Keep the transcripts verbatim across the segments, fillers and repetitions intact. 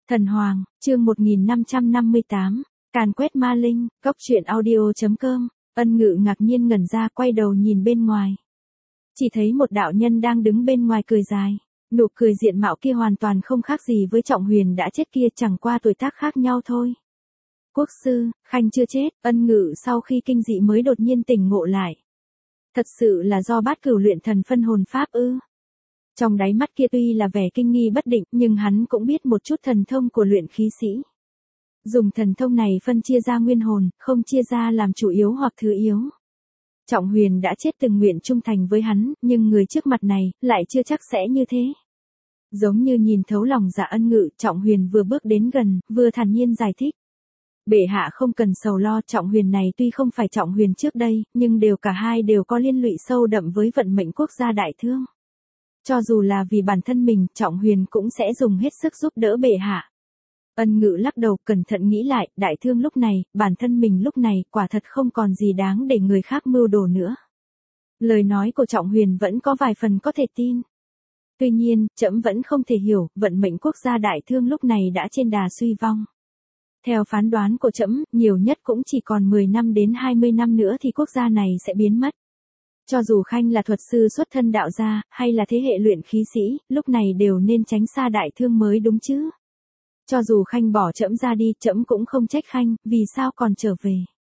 Thần Hoàng, chương một nghìn năm trăm năm mươi tám, càn quét ma linh, góc truyện audio.com, Ân Ngự ngạc nhiên ngẩn ra quay đầu nhìn bên ngoài. Chỉ thấy một đạo nhân đang đứng bên ngoài cười dài, nụ cười diện mạo kia hoàn toàn không khác gì với Trọng Huyền đã chết kia, chẳng qua tuổi tác khác nhau thôi. Quốc sư, Khanh chưa chết, Ân Ngự sau khi kinh dị mới đột nhiên tỉnh ngộ lại. Thật sự là do bát cửu luyện thần phân hồn pháp ư? Trong đáy mắt kia tuy là vẻ kinh nghi bất định, nhưng hắn cũng biết một chút thần thông của luyện khí sĩ. Dùng thần thông này phân chia ra nguyên hồn, không chia ra làm chủ yếu hoặc thứ yếu. Trọng Huyền đã chết từng nguyện trung thành với hắn, nhưng người trước mặt này lại chưa chắc sẽ như thế. Giống như nhìn thấu lòng dạ Ân Ngự, Trọng Huyền vừa bước đến gần, vừa thản nhiên giải thích. Bệ hạ không cần sầu lo, Trọng Huyền này tuy không phải Trọng Huyền trước đây, nhưng đều cả hai đều có liên lụy sâu đậm với vận mệnh quốc gia đại thương. Cho dù là vì bản thân mình, Trọng Huyền cũng sẽ dùng hết sức giúp đỡ bệ hạ. Ân Ngự lắc đầu cẩn thận nghĩ lại, đại thương lúc này, bản thân mình lúc này, quả thật không còn gì đáng để người khác mưu đồ nữa. Lời nói của Trọng Huyền vẫn có vài phần có thể tin. Tuy nhiên, trẫm vẫn không thể hiểu, vận mệnh quốc gia đại thương lúc này đã trên đà suy vong. Theo phán đoán của trẫm, nhiều nhất cũng chỉ còn mười năm đến hai mươi năm nữa thì quốc gia này sẽ biến mất. Cho dù Khanh là thuật sư xuất thân đạo gia, hay là thế hệ luyện khí sĩ, lúc này đều nên tránh xa đại thương mới đúng chứ. Cho dù Khanh bỏ trẫm ra đi, trẫm cũng không trách Khanh, vì sao còn trở về.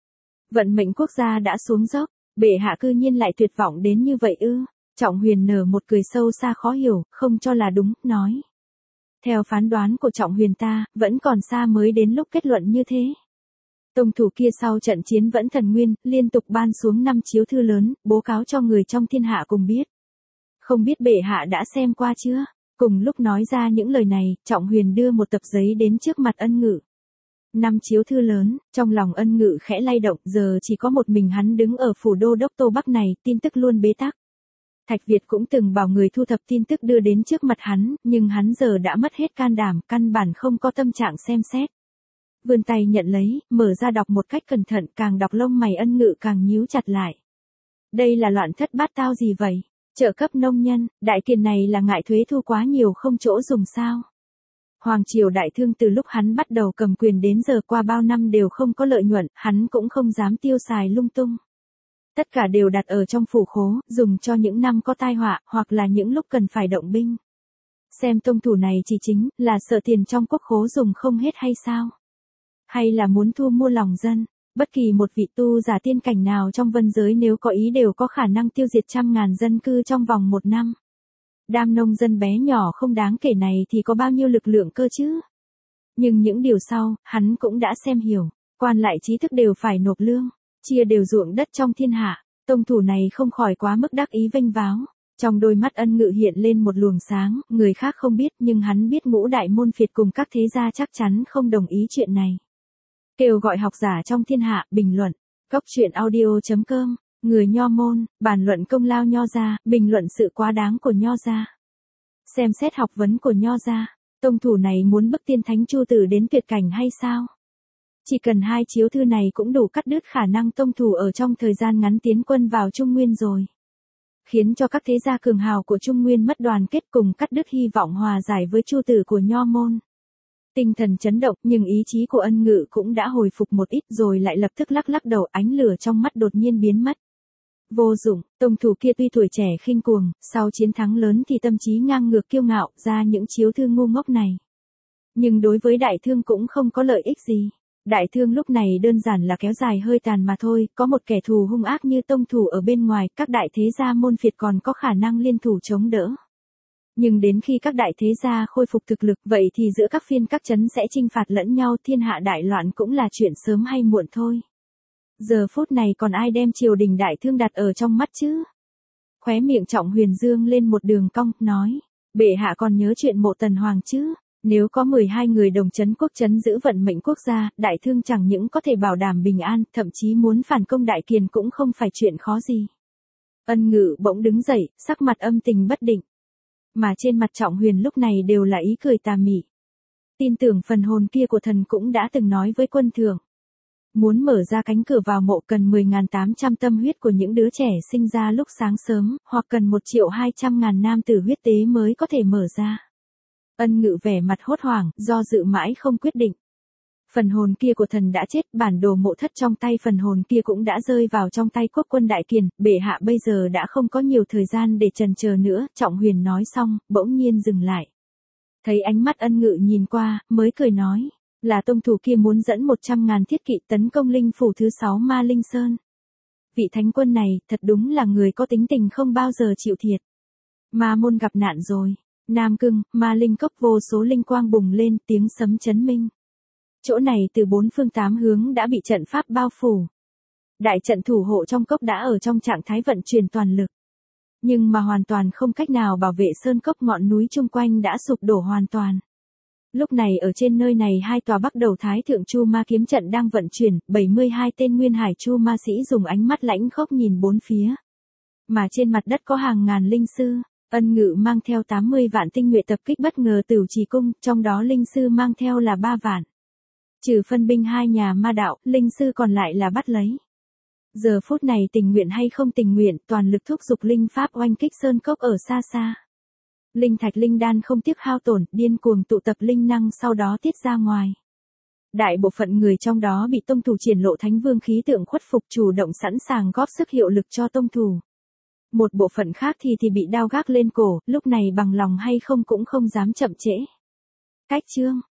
Vận mệnh quốc gia đã xuống dốc, bệ hạ cư nhiên lại tuyệt vọng đến như vậy ư? Trọng Huyền nở một cười sâu xa khó hiểu, không cho là đúng, nói. Theo phán đoán của Trọng Huyền ta, vẫn còn xa mới đến lúc kết luận như thế. Tông thủ kia sau trận chiến vẫn thần nguyên, liên tục ban xuống năm chiếu thư lớn, bố cáo cho người trong thiên hạ cùng biết. Không biết bệ hạ đã xem qua chưa? Cùng lúc nói ra những lời này, Trọng Huyền đưa một tập giấy đến trước mặt Ân Ngự. Năm chiếu thư lớn, trong lòng Ân Ngự khẽ lay động, giờ chỉ có một mình hắn đứng ở phủ đô đốc Tô Bắc này, tin tức luôn bế tắc. Thạch Việt cũng từng bảo người thu thập tin tức đưa đến trước mặt hắn, nhưng hắn giờ đã mất hết can đảm, căn bản không có tâm trạng xem xét. Vươn tay nhận lấy, mở ra đọc một cách cẩn thận, càng đọc lông mày Ân Ngự càng nhíu chặt lại. Đây là loạn thất bát tao gì vậy? Trợ cấp nông nhân, đại kiền này là ngại thuế thu quá nhiều không chỗ dùng sao? Hoàng triều đại thương từ lúc hắn bắt đầu cầm quyền đến giờ qua bao năm đều không có lợi nhuận, hắn cũng không dám tiêu xài lung tung. Tất cả đều đặt ở trong phủ khố, dùng cho những năm có tai họa, hoặc là những lúc cần phải động binh. Xem tông thủ này chỉ chính là sợ tiền trong quốc khố dùng không hết hay sao? Hay là muốn thu mua lòng dân? Bất kỳ một vị tu giả tiên cảnh nào trong vân giới nếu có ý đều có khả năng tiêu diệt trăm ngàn dân cư trong vòng một năm. Đám nông dân bé nhỏ không đáng kể này thì có bao nhiêu lực lượng cơ chứ? Nhưng những điều sau, hắn cũng đã xem hiểu, quan lại trí thức đều phải nộp lương, chia đều ruộng đất trong thiên hạ, tông thủ này không khỏi quá mức đắc ý vênh váo. Trong đôi mắt Ân Ngự hiện lên một luồng sáng, người khác không biết nhưng hắn biết ngũ đại môn phiệt cùng các thế gia chắc chắn không đồng ý chuyện này. Kêu gọi học giả trong thiên hạ, bình luận, góc truyện audio.com, người Nho môn, bàn luận công lao Nho gia, bình luận sự quá đáng của Nho gia. Xem xét học vấn của Nho gia, tông thủ này muốn bức tiên thánh Chu Tử đến tuyệt cảnh hay sao? Chỉ cần hai chiếu thư này cũng đủ cắt đứt khả năng tông thủ ở trong thời gian ngắn tiến quân vào Trung Nguyên rồi. Khiến cho các thế gia cường hào của Trung Nguyên mất đoàn kết cùng cắt đứt hy vọng hòa giải với Chu Tử của Nho môn. Tinh thần chấn động nhưng ý chí của Ân Ngự cũng đã hồi phục một ít rồi lại lập tức lắc lắc đầu, ánh lửa trong mắt đột nhiên biến mất. Vô dụng, tông thủ kia tuy tuổi trẻ khinh cuồng, sau chiến thắng lớn thì tâm trí ngang ngược kiêu ngạo ra những chiếu thư ngu ngốc này. Nhưng đối với đại thương cũng không có lợi ích gì. Đại thương lúc này đơn giản là kéo dài hơi tàn mà thôi, có một kẻ thù hung ác như tông thủ ở bên ngoài, các đại thế gia môn phiệt còn có khả năng liên thủ chống đỡ. Nhưng đến khi các đại thế gia khôi phục thực lực, vậy thì giữa các phiên các trấn sẽ chinh phạt lẫn nhau, thiên hạ đại loạn cũng là chuyện sớm hay muộn thôi. Giờ phút này còn ai đem triều đình đại thương đặt ở trong mắt chứ? Khóe miệng Trọng Huyền dương lên một đường cong, nói, bệ hạ còn nhớ chuyện Mộ Tần Hoàng chứ? Nếu có mười hai người đồng chấn quốc chấn giữ vận mệnh quốc gia, đại thương chẳng những có thể bảo đảm bình an, thậm chí muốn phản công đại kiền cũng không phải chuyện khó gì. Ân Ngự bỗng đứng dậy, sắc mặt âm tình bất định. Mà trên mặt Trọng Huyền lúc này đều là ý cười tà mị. Tin tưởng phần hồn kia của thần cũng đã từng nói với quân thượng. Muốn mở ra cánh cửa vào mộ cần mười nghìn tám trăm tâm huyết của những đứa trẻ sinh ra lúc sáng sớm, hoặc cần một triệu hai trăm ngàn nam tử huyết tế mới có thể mở ra. Ân Ngự vẻ mặt hốt hoảng, do dự mãi không quyết định. Phần hồn kia của thần đã chết, bản đồ mộ thất trong tay phần hồn kia cũng đã rơi vào trong tay quốc quân Đại Kiền, bệ hạ bây giờ đã không có nhiều thời gian để chần chờ nữa, Trọng Huyền nói xong, bỗng nhiên dừng lại. Thấy ánh mắt Ân Ngự nhìn qua, mới cười nói, là tông thủ kia muốn dẫn một trăm ngàn thiết kỵ tấn công linh phủ thứ sáu Ma Linh Sơn. Vị thánh quân này, thật đúng là người có tính tình không bao giờ chịu thiệt. Ma môn gặp nạn rồi. Nam Cưng, Ma Linh cốc vô số linh quang bùng lên, tiếng sấm chấn minh. Chỗ này từ bốn phương tám hướng đã bị trận pháp bao phủ. Đại trận thủ hộ trong cốc đã ở trong trạng thái vận chuyển toàn lực. Nhưng mà hoàn toàn không cách nào bảo vệ sơn cốc, ngọn núi chung quanh đã sụp đổ hoàn toàn. Lúc này ở trên nơi này hai tòa bắc đầu thái thượng chu ma kiếm trận đang vận chuyển, bảy mươi hai tên nguyên hải chu ma sĩ dùng ánh mắt lãnh khốc nhìn bốn phía. Mà trên mặt đất có hàng ngàn linh sư. Ân Ngự mang theo tám mươi vạn tinh nhuệ tập kích bất ngờ Tửu Trì cung, trong đó linh sư mang theo là ba vạn. Trừ phân binh hai nhà ma đạo, linh sư còn lại là bắt lấy. Giờ phút này tình nguyện hay không tình nguyện, toàn lực thúc giục linh pháp oanh kích sơn cốc ở xa xa. Linh thạch linh đan không tiếc hao tổn, điên cuồng tụ tập linh năng sau đó tiết ra ngoài. Đại bộ phận người trong đó bị tông thủ triển lộ thánh vương khí tượng khuất phục, chủ động sẵn sàng góp sức hiệu lực cho tông thủ. Một bộ phận khác thì thì bị đao gác lên cổ, lúc này bằng lòng hay không cũng không dám chậm trễ. Cách chương